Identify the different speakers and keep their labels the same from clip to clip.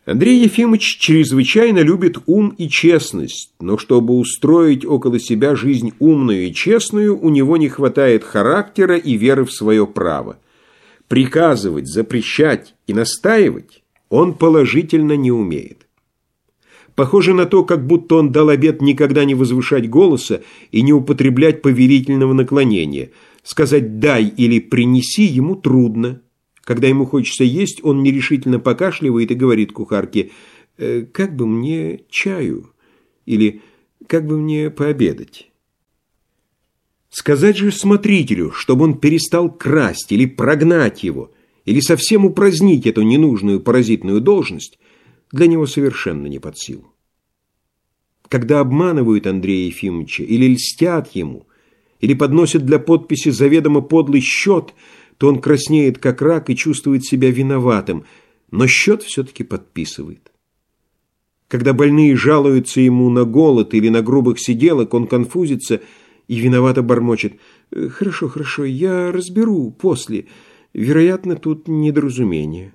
Speaker 1: Андрей Ефимович чрезвычайно любит ум и честность, но чтобы устроить около себя жизнь умную и честную, у него не хватает характера и веры в свое право. Приказывать, запрещать и настаивать он положительно не умеет. Похоже на то, как будто он дал обет никогда не возвышать голоса и не употреблять повелительного наклонения. Сказать «дай» или «принеси» ему трудно. Когда ему хочется есть, он нерешительно покашливает и говорит кухарке: «Как бы мне чаю?» или «Как бы мне пообедать?» Сказать же смотрителю, чтобы он перестал красть или прогнать его, или совсем упразднить эту ненужную паразитную должность, для него совершенно не под силу. Когда обманывают Андрея Ефимовича или льстят ему, или подносят для подписи заведомо подлый счет, то он краснеет как рак и чувствует себя виноватым, но счет все-таки подписывает. Когда больные жалуются ему на голод или на грубых сиделок, он конфузится и виновато бормочет: «Хорошо, хорошо, я разберу после. Вероятно, тут недоразумение».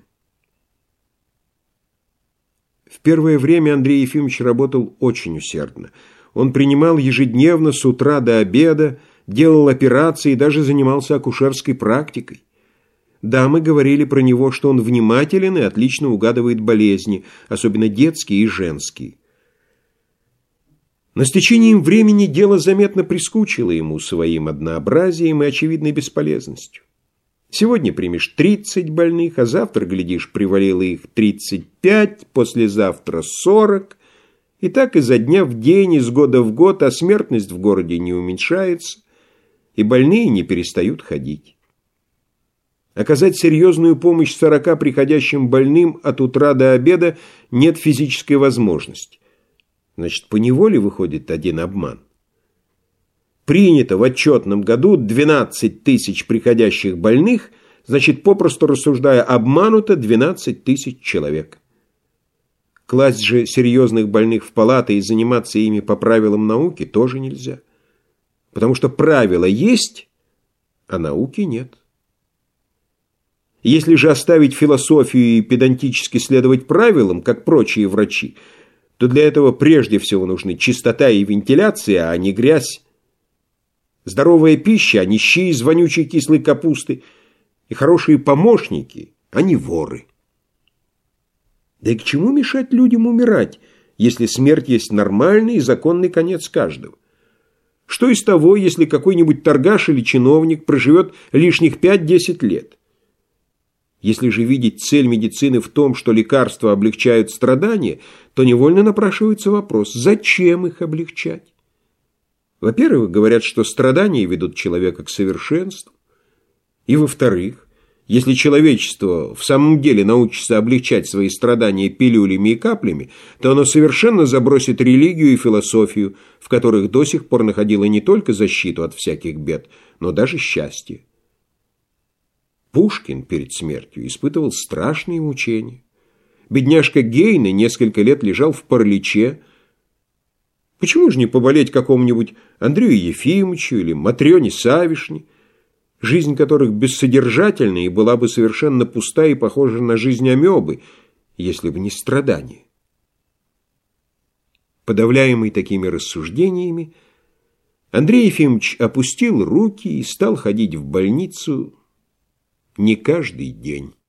Speaker 1: В первое время Андрей Ефимович работал очень усердно. Он принимал ежедневно с утра до обеда, делал операции и даже занимался акушерской практикой. Дамы говорили про него, что он внимателен и отлично угадывает болезни, особенно детские и женские. Но с течением времени дело заметно прискучило ему своим однообразием и очевидной бесполезностью. Сегодня примешь 30 больных, а завтра, глядишь, привалило их 35, послезавтра 40. И так изо дня в день, из года в год, а смертность в городе не уменьшается, и больные не перестают ходить. Оказать серьезную помощь 40 приходящим больным от утра до обеда нет физической возможности. Значит, поневоле выходит один обман. Принято в отчетном году 12 тысяч приходящих больных, значит, попросту рассуждая, обмануто 12 тысяч человек. Класть же серьезных больных в палаты и заниматься ими по правилам науки тоже нельзя. Потому что правила есть, а науки нет. Если же оставить философию и педантически следовать правилам, как прочие врачи, то для этого прежде всего нужны чистота и вентиляция, а не грязь. Здоровая пища, а не щи из вонючей кислой капусты, и хорошие помощники, а не воры. Да и к чему мешать людям умирать, если смерть есть нормальный и законный конец каждого? Что из того, если какой-нибудь торгаш или чиновник проживет лишних 5-10 лет? Если же видеть цель медицины в том, что лекарства облегчают страдания, то невольно напрашивается вопрос: зачем их облегчать? Во-первых, говорят, что страдания ведут человека к совершенству. И во-вторых, если человечество в самом деле научится облегчать свои страдания пилюлями и каплями, то оно совершенно забросит религию и философию, в которых до сих пор находило не только защиту от всяких бед, но даже счастье. Пушкин перед смертью испытывал страшные мучения. Бедняжка Гейне несколько лет лежал в параличе. Почему же не поболеть какому-нибудь Андрею Ефимовичу или Матрёне Савишне, жизнь которых бессодержательна и была бы совершенно пуста и похожа на жизнь амебы, если бы не страдания? Подавляемый такими рассуждениями, Андрей Ефимович опустил руки и стал ходить в больницу не каждый день.